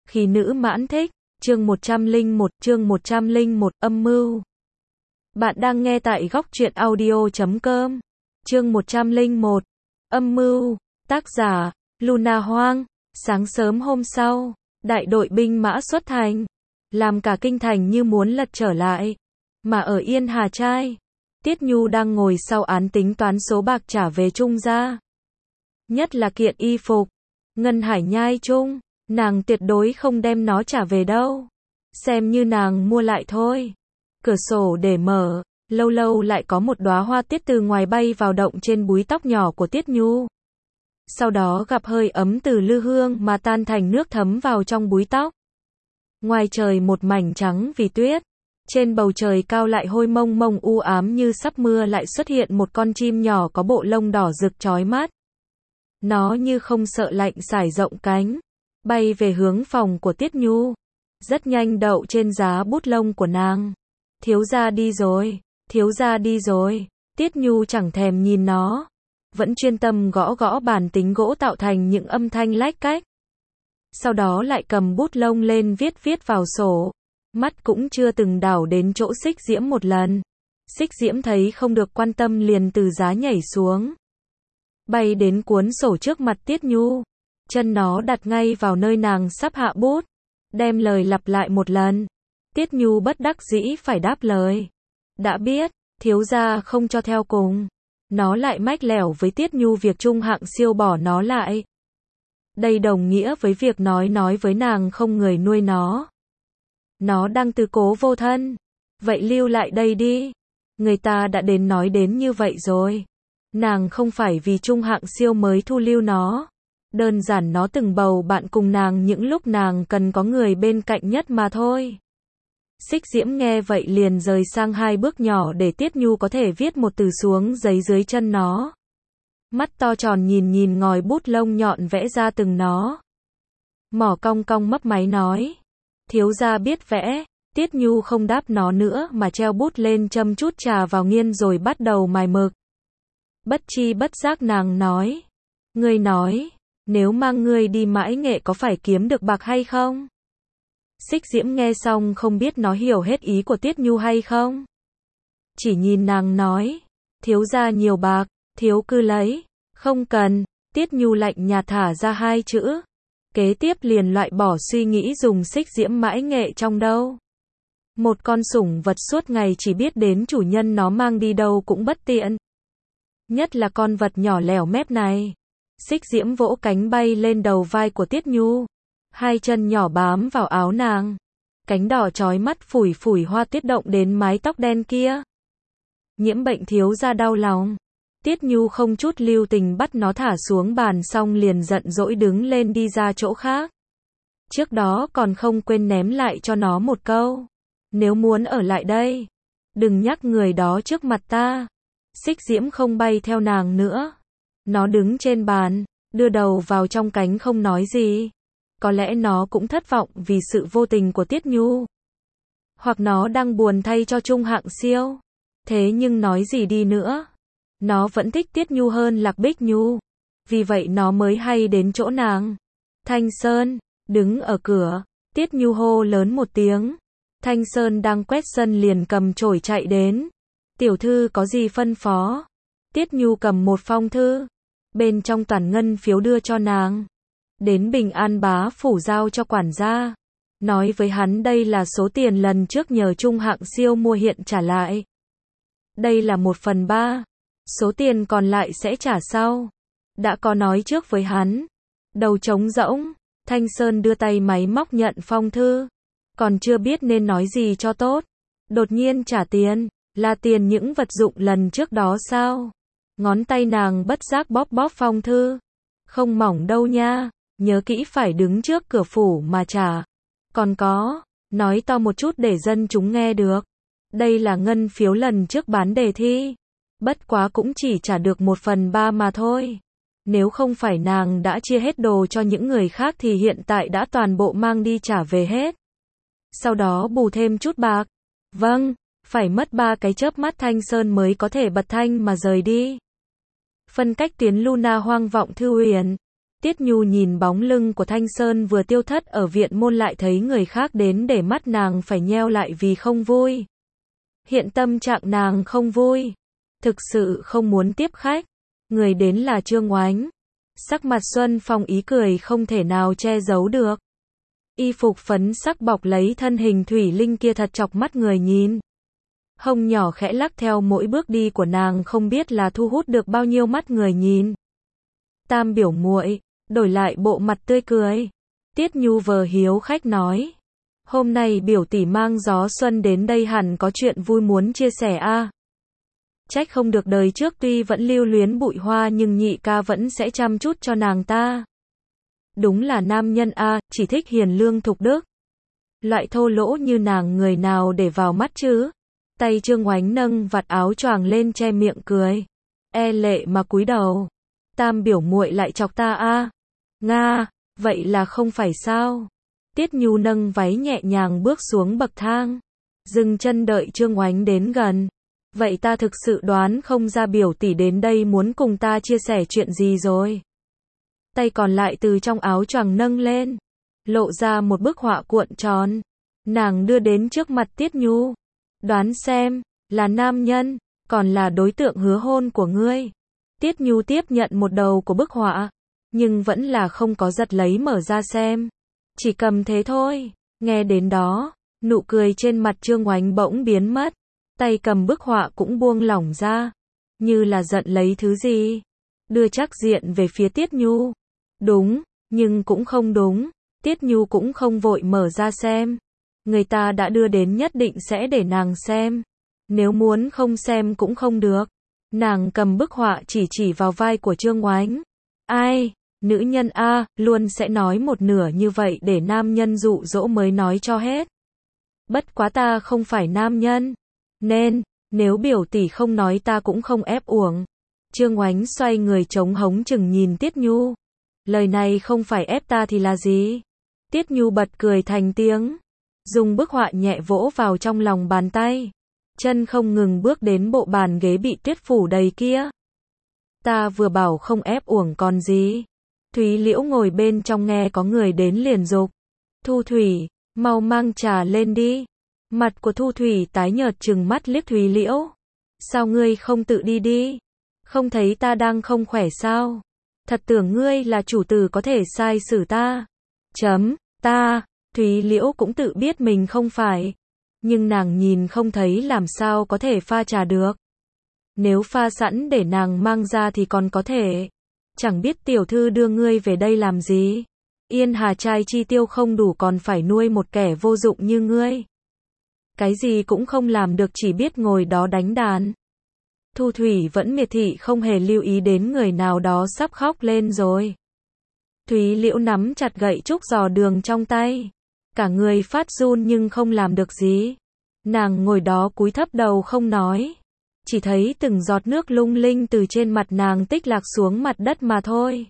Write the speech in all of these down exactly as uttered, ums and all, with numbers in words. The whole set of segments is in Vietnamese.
Khí nữ mãn thích, chương một trăm lẻ một, chương một trăm lẻ một, âm mưu. Bạn đang nghe tại góc truyện audio chấm com. Chương một trăm lẻ một, âm mưu, tác giả, Luna Hoang. Sáng sớm hôm sau, đại đội binh mã xuất thành, làm cả kinh thành như muốn lật trở lại. Mà ở Yên Hà Trai, Tiết Nhu đang ngồi sau án tính toán số bạc trả về Trung gia. Nhất là kiện y phục, Ngân Hải Nhai Trung, nàng tuyệt đối không đem nó trả về đâu. Xem như nàng mua lại thôi. Cửa sổ để mở, lâu lâu lại có một đóa hoa tiết từ ngoài bay vào động trên búi tóc nhỏ của Tiết Nhu. Sau đó gặp hơi ấm từ lư hương mà tan thành nước thấm vào trong búi tóc. Ngoài trời một mảnh trắng vì tuyết. Trên bầu trời cao lại hôi mông mông u ám như sắp mưa, lại xuất hiện một con chim nhỏ có bộ lông đỏ rực chói mắt. Nó như không sợ lạnh sải rộng cánh, bay về hướng phòng của Tiết Nhu. Rất nhanh đậu trên giá bút lông của nàng. Thiếu gia đi rồi, thiếu gia đi rồi. Tiết Nhu chẳng thèm nhìn nó, vẫn chuyên tâm gõ gõ bàn tính gỗ tạo thành những âm thanh lách cách. Sau đó lại cầm bút lông lên viết viết vào sổ. Mắt cũng chưa từng đảo đến chỗ Xích Diễm một lần. Xích Diễm thấy không được quan tâm liền từ giá nhảy xuống, bay đến cuốn sổ trước mặt Tiết Nhu. Chân nó đặt ngay vào nơi nàng sắp hạ bút, đem lời lặp lại một lần. Tiết Nhu bất đắc dĩ phải đáp lời. Đã biết, thiếu gia không cho theo cùng. Nó lại mách lẻo với Tiết Nhu việc Trung Hạng Siêu bỏ nó lại. Đây đồng nghĩa với việc nói nói với nàng không người nuôi nó. Nó đang tứ cố vô thân. Vậy lưu lại đây đi. Người ta đã đến nói đến như vậy rồi. Nàng không phải vì Trung Hạng Siêu mới thu lưu nó. Đơn giản nó từng bầu bạn cùng nàng những lúc nàng cần có người bên cạnh nhất mà thôi. Xích Diễm nghe vậy liền rời sang hai bước nhỏ để Tiết Nhu có thể viết một từ xuống giấy dưới chân nó. Mắt to tròn nhìn nhìn ngòi bút lông nhọn vẽ ra từng nó. Mỏ cong cong mấp máy nói. Thiếu gia biết vẽ. Tiết Nhu không đáp nó nữa mà treo bút lên châm chút trà vào nghiên rồi bắt đầu mài mực. Bất chi bất giác nàng nói. Ngươi nói, nếu mang ngươi đi mãi nghệ có phải kiếm được bạc hay không? Xích Diễm nghe xong không biết nó hiểu hết ý của Tiết Nhu hay không. Chỉ nhìn nàng nói. Thiếu gia nhiều bạc, thiếu cứ lấy. Không cần. Tiết Nhu lạnh nhạt thả ra hai chữ. Kế tiếp liền loại bỏ suy nghĩ dùng Xích Diễm mãi nghệ trong đâu. Một con sủng vật suốt ngày chỉ biết đến chủ nhân nó mang đi đâu cũng bất tiện. Nhất là con vật nhỏ lẻo mép này. Xích Diễm vỗ cánh bay lên đầu vai của Tiết Nhu. Hai chân nhỏ bám vào áo nàng. Cánh đỏ chói mắt phủi phủi hoa tuyết động đến mái tóc đen kia. Nhiễm bệnh thiếu gia đau lòng. Tiết Nhu không chút lưu tình bắt nó thả xuống bàn xong liền giận dỗi đứng lên đi ra chỗ khác. Trước đó còn không quên ném lại cho nó một câu. Nếu muốn ở lại đây, đừng nhắc người đó trước mặt ta. Xích Diễm không bay theo nàng nữa. Nó đứng trên bàn, đưa đầu vào trong cánh không nói gì. Có lẽ nó cũng thất vọng vì sự vô tình của Tiết Nhu. Hoặc nó đang buồn thay cho Trung Hạng Siêu. Thế nhưng nói gì đi nữa, nó vẫn thích Tiết Nhu hơn Lạc Bích Nhu. Vì vậy nó mới hay đến chỗ nàng. Thanh Sơn, đứng ở cửa. Tiết Nhu hô lớn một tiếng. Thanh Sơn đang quét sân liền cầm chổi chạy đến. Tiểu thư có gì phân phó? Tiết Nhu cầm một phong thư. Bên trong toàn ngân phiếu đưa cho nàng. Đến Bình An bá phủ giao cho quản gia. Nói với hắn đây là số tiền lần trước nhờ Trung Hạng Siêu mua hiện trả lại. Đây là một phần ba. Số tiền còn lại sẽ trả sau. Đã có nói trước với hắn. Đầu trống rỗng. Thanh Sơn đưa tay máy móc nhận phong thư. Còn chưa biết nên nói gì cho tốt. Đột nhiên trả tiền. Là tiền những vật dụng lần trước đó sao? Ngón tay nàng bất giác bóp bóp phong thư. Không mỏng đâu nha. Nhớ kỹ phải đứng trước cửa phủ mà trả. Còn có, nói to một chút để dân chúng nghe được. Đây là ngân phiếu lần trước bán đề thi. Bất quá cũng chỉ trả được một phần ba mà thôi. Nếu không phải nàng đã chia hết đồ cho những người khác thì hiện tại đã toàn bộ mang đi trả về hết. Sau đó bù thêm chút bạc. Vâng, phải mất ba cái chớp mắt Thanh Sơn mới có thể bật thanh mà rời đi. Phân cách tuyến Luna Hoang vọng thư huyền. Tiết Nhu nhìn bóng lưng của Thanh Sơn vừa tiêu thất ở viện môn lại thấy người khác đến để mắt nàng phải nheo lại vì không vui. Hiện tâm trạng nàng không vui. Thực sự không muốn tiếp khách. Người đến là Trương Oánh. Sắc mặt Xuân Phong ý cười không thể nào che giấu được. Y phục phấn sắc bọc lấy thân hình thủy linh kia thật chọc mắt người nhìn. Hông nhỏ khẽ lắc theo mỗi bước đi của nàng không biết là thu hút được bao nhiêu mắt người nhìn. Tam biểu muội, đổi lại bộ mặt tươi cười. Tiết Nhu vờ hiếu khách nói. Hôm nay biểu tỷ mang gió xuân đến đây hẳn có chuyện vui muốn chia sẻ a. À. Trách không được đời trước tuy vẫn lưu luyến bụi hoa nhưng nhị ca vẫn sẽ chăm chút cho nàng ta. Đúng là nam nhân a, à, chỉ thích hiền lương thục đức. Loại thô lỗ như nàng người nào để vào mắt chứ. Tay Trương Oánh nâng vạt áo choàng lên che miệng cười. E lệ mà cúi đầu. Tam biểu muội lại chọc ta a. À. Nga, vậy là không phải sao? Tiết Nhu nâng váy nhẹ nhàng bước xuống bậc thang. Dừng chân đợi Trương Oánh đến gần. Vậy ta thực sự đoán không ra biểu tỷ đến đây muốn cùng ta chia sẻ chuyện gì rồi. Tay còn lại từ trong áo choàng nâng lên. Lộ ra một bức họa cuộn tròn. Nàng đưa đến trước mặt Tiết Nhu. Đoán xem, là nam nhân, còn là đối tượng hứa hôn của ngươi. Tiết Nhu tiếp nhận một đầu của bức họa. Nhưng vẫn là không có giật lấy mở ra xem. Chỉ cầm thế thôi. Nghe đến đó, nụ cười trên mặt Trương Oánh bỗng biến mất. Tay cầm bức họa cũng buông lỏng ra. Như là giận lấy thứ gì. Đưa chắc diện về phía Tiết Nhu. Đúng, nhưng cũng không đúng. Tiết Nhu cũng không vội mở ra xem. Người ta đã đưa đến nhất định sẽ để nàng xem. Nếu muốn không xem cũng không được. Nàng cầm bức họa chỉ chỉ vào vai của Trương Oánh. Ai, nữ nhân a, luôn sẽ nói một nửa như vậy để nam nhân dụ dỗ mới nói cho hết. Bất quá ta không phải nam nhân. Nên, nếu biểu tỷ không nói ta cũng không ép uổng. Trương Oánh xoay người trống hống chừng nhìn Tiết Nhu. Lời này không phải ép ta thì là gì? Tiết Nhu bật cười thành tiếng. Dùng bức họa nhẹ vỗ vào trong lòng bàn tay. Chân không ngừng bước đến bộ bàn ghế bị tuyết phủ đầy kia. Ta vừa bảo không ép uổng còn gì. Thúy Liễu ngồi bên trong nghe có người đến liền dục. Thu Thủy, mau mang trà lên đi. Mặt của Thu Thủy tái nhợt trừng mắt liếc Thúy Liễu. Sao ngươi không tự đi đi? Không thấy ta đang không khỏe sao? Thật tưởng ngươi là chủ tử có thể sai xử ta. Chấm, ta, Thúy Liễu cũng tự biết mình không phải. Nhưng nàng nhìn không thấy làm sao có thể pha trà được. Nếu pha sẵn để nàng mang ra thì còn có thể. Chẳng biết tiểu thư đưa ngươi về đây làm gì. Yên Hà trai chi tiêu không đủ còn phải nuôi một kẻ vô dụng như ngươi. Cái gì cũng không làm được chỉ biết ngồi đó đánh đàn. Thu Thủy vẫn miệt thị không hề lưu ý đến người nào đó sắp khóc lên rồi. Thúy Liễu nắm chặt gậy trúc giò đường trong tay. Cả người phát run nhưng không làm được gì. Nàng ngồi đó cúi thấp đầu không nói. Chỉ thấy từng giọt nước lung linh từ trên mặt nàng tích lạc xuống mặt đất mà thôi.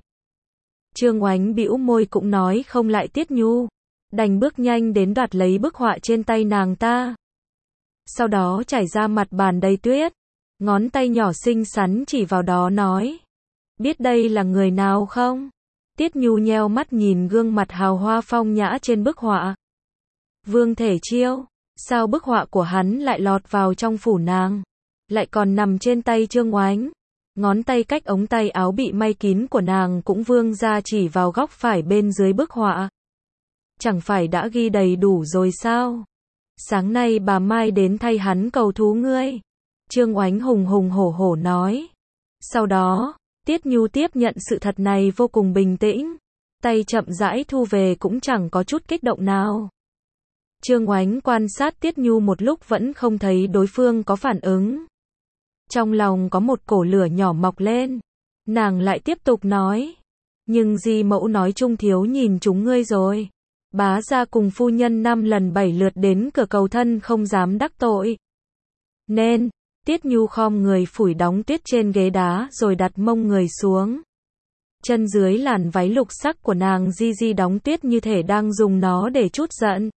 Trương Oánh bĩu môi cũng nói không lại Tiết Nhu. Đành bước nhanh đến đoạt lấy bức họa trên tay nàng ta. Sau đó trải ra mặt bàn đầy tuyết. Ngón tay nhỏ xinh xắn chỉ vào đó nói. Biết đây là người nào không? Tiết Nhu nheo mắt nhìn gương mặt hào hoa phong nhã trên bức họa. Vương Thể Chiêu. Sao bức họa của hắn lại lọt vào trong phủ nàng? Lại còn nằm trên tay Trương Oánh. Ngón tay cách ống tay áo bị may kín của nàng cũng vươn ra chỉ vào góc phải bên dưới bức họa. Chẳng phải đã ghi đầy đủ rồi sao? Sáng nay bà Mai đến thay hắn cầu thú ngươi. Trương Oánh hùng hùng hổ hổ nói. Sau đó, Tiết Nhu tiếp nhận sự thật này vô cùng bình tĩnh. Tay chậm rãi thu về cũng chẳng có chút kích động nào. Trương Oánh quan sát Tiết Nhu một lúc vẫn không thấy đối phương có phản ứng. Trong lòng có một cổ lửa nhỏ mọc lên. Nàng lại tiếp tục nói. Nhưng di mẫu nói Trung thiếu nhìn chúng ngươi rồi. Bá gia cùng phu nhân năm lần bảy lượt đến cửa cầu thân không dám đắc tội. Nên, Tiết Nhu khom người phủi đóng tuyết trên ghế đá rồi đặt mông người xuống. Chân dưới làn váy lục sắc của nàng di di đóng tuyết như thể đang dùng nó để trút giận.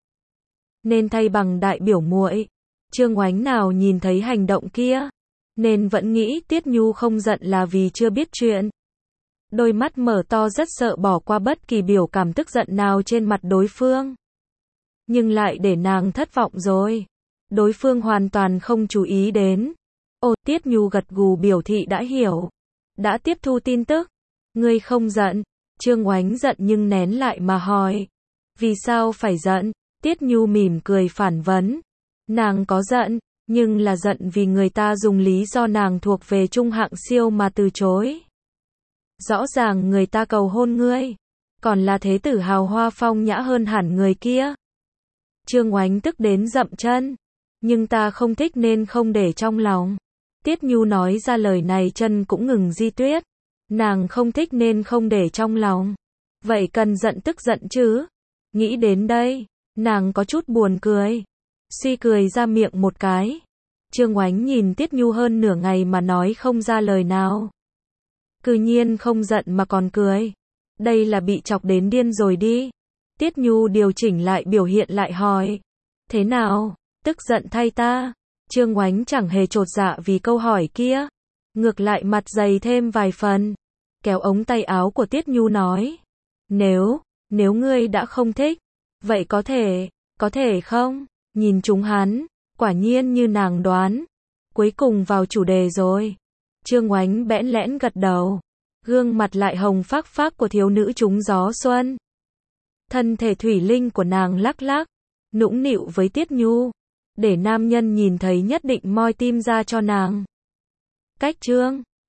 Nên thay bằng đại biểu muội. Trương Oánh nào nhìn thấy hành động kia. Nên vẫn nghĩ Tiết Nhu không giận là vì chưa biết chuyện. đôi mắt mở to rất sợ bỏ qua bất kỳ biểu cảm tức giận nào trên mặt đối phương. Nhưng lại để nàng thất vọng rồi. Đối phương hoàn toàn không chú ý đến. Ồ, Tiết Nhu gật gù biểu thị đã hiểu. Đã tiếp thu tin tức. Ngươi không giận. Trương Oánh giận nhưng nén lại mà hỏi. Vì sao phải giận? Tiết Nhu mỉm cười phản vấn. Nàng có giận, nhưng là giận vì người ta dùng lý do nàng thuộc về trung hạng siêu mà từ chối. Rõ ràng người ta cầu hôn ngươi, còn là thế tử hào hoa phong nhã hơn hẳn người kia. Trương Oánh tức đến dậm chân. Nhưng ta không thích nên không để trong lòng. Tiết Nhu nói ra lời này chân cũng ngừng di tuyết. Nàng không thích nên không để trong lòng. Vậy cần giận tức giận chứ? Nghĩ đến đây, nàng có chút buồn cười. Suy cười ra miệng một cái. Trương Oánh nhìn Tiết Nhu hơn nửa ngày mà nói không ra lời nào. Cư nhiên không giận mà còn cười. Đây là bị chọc đến điên rồi đi. Tiết Nhu điều chỉnh lại biểu hiện lại hỏi. Thế nào? Tức giận thay ta. Trương Oánh chẳng hề chột dạ vì câu hỏi kia. Ngược lại mặt dày thêm vài phần. Kéo ống tay áo của Tiết Nhu nói. Nếu, nếu ngươi đã không thích, vậy có thể, có thể không? Nhìn chúng hắn, quả nhiên như nàng đoán. Cuối cùng vào chủ đề rồi. Trương Oánh bẽn lẽn gật đầu. Gương mặt lại hồng phác phác của thiếu nữ trúng gió xuân. Thân thể thủy linh của nàng lắc lắc, nũng nịu với Tiết Nhu. Để nam nhân nhìn thấy nhất định moi tim ra cho nàng. Cách chương